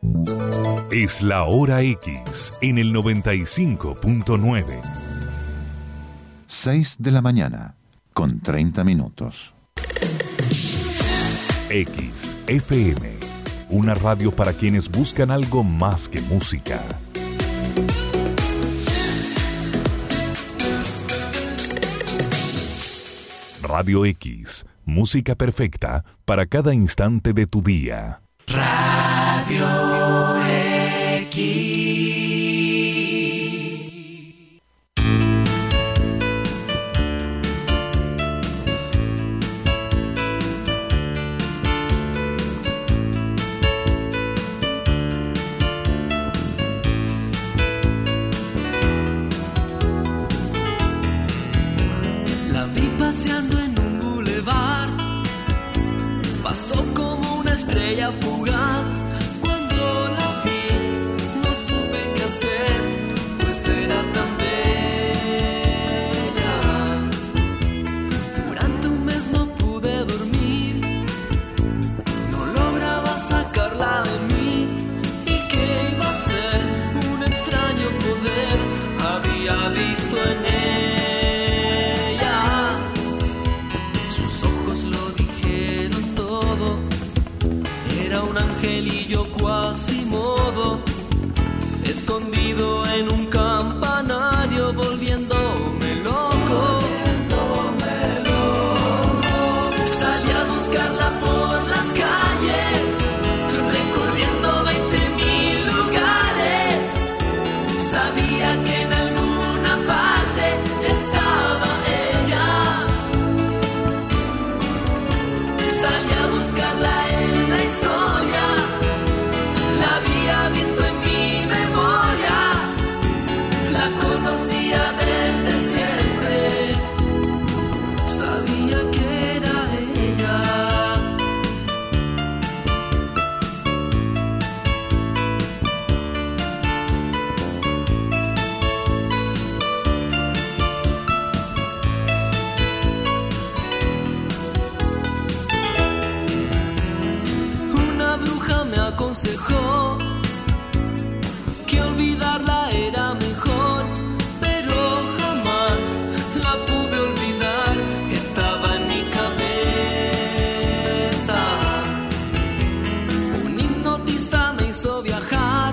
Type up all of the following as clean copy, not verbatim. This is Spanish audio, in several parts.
Es la hora X en el 95.9. 6 de la mañana, con 30 minutos. XFM, una radio para quienes buscan algo más que música. Radio X, música perfecta para cada instante de tu día. Radio X. La vi paseando en un bulevar, pasó como una estrella fugaz. Cuando la vi, no supe qué hacer, pues era tan bella. Durante un mes no pude dormir, no lograba sacarla de mí. ¿Y qué iba a ser? Un extraño poder había visto en ella. Sus ojos lo dijeron todo. Era un angelillo Quasimodo, escondido en un campanario, volviéndome loco. Salí a buscarla por las calles, recorriendo 20,000 lugares. Sabía que en alguna parte estaba ella. Salí a buscarla en la historia, la había visto en mi memoria, la conocía desde siempre, sabía que era ella. Una bruja me aconsejó que olvidarla era mejor, pero jamás la pude olvidar, estaba en mi cabeza. Un hipnotista me hizo viajar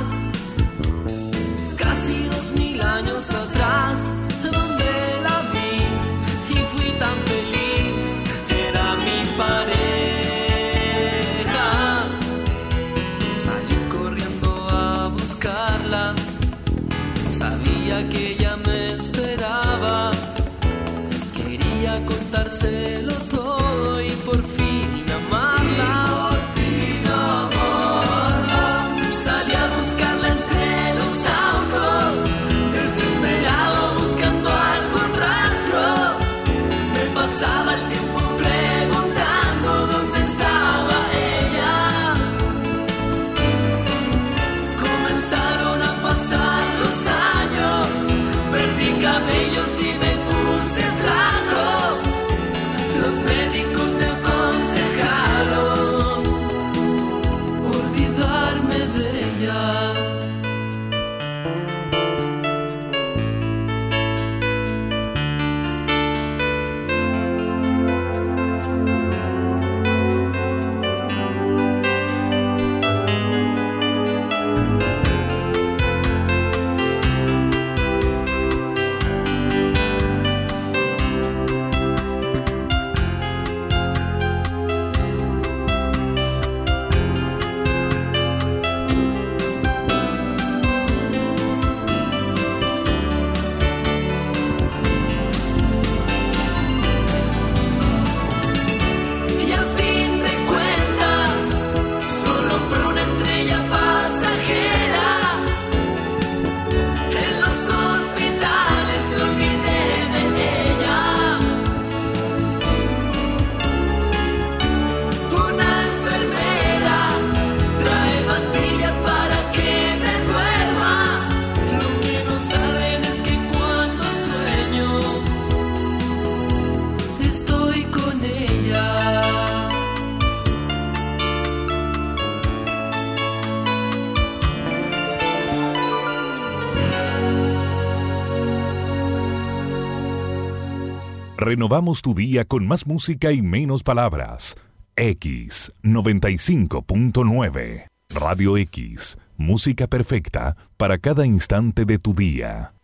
casi 2,000 años atrás, donde la vi y fui tan feliz, era mi pareja. Salí corriendo a buscarla, sabía que ella me esperaba, quería contárselo todo y por fin amarla. Salí a buscarla entre los autos, desesperado buscando algún rastro. Me pasaba el tiempo preguntando dónde estaba ella. Comenzaron a pasar los años, perdí cabellos y me puse flaco. Los médicos me aconsejaron olvidarme de ella. Renovamos tu día con más música y menos palabras. X 95.9. Radio X, música perfecta para cada instante de tu día.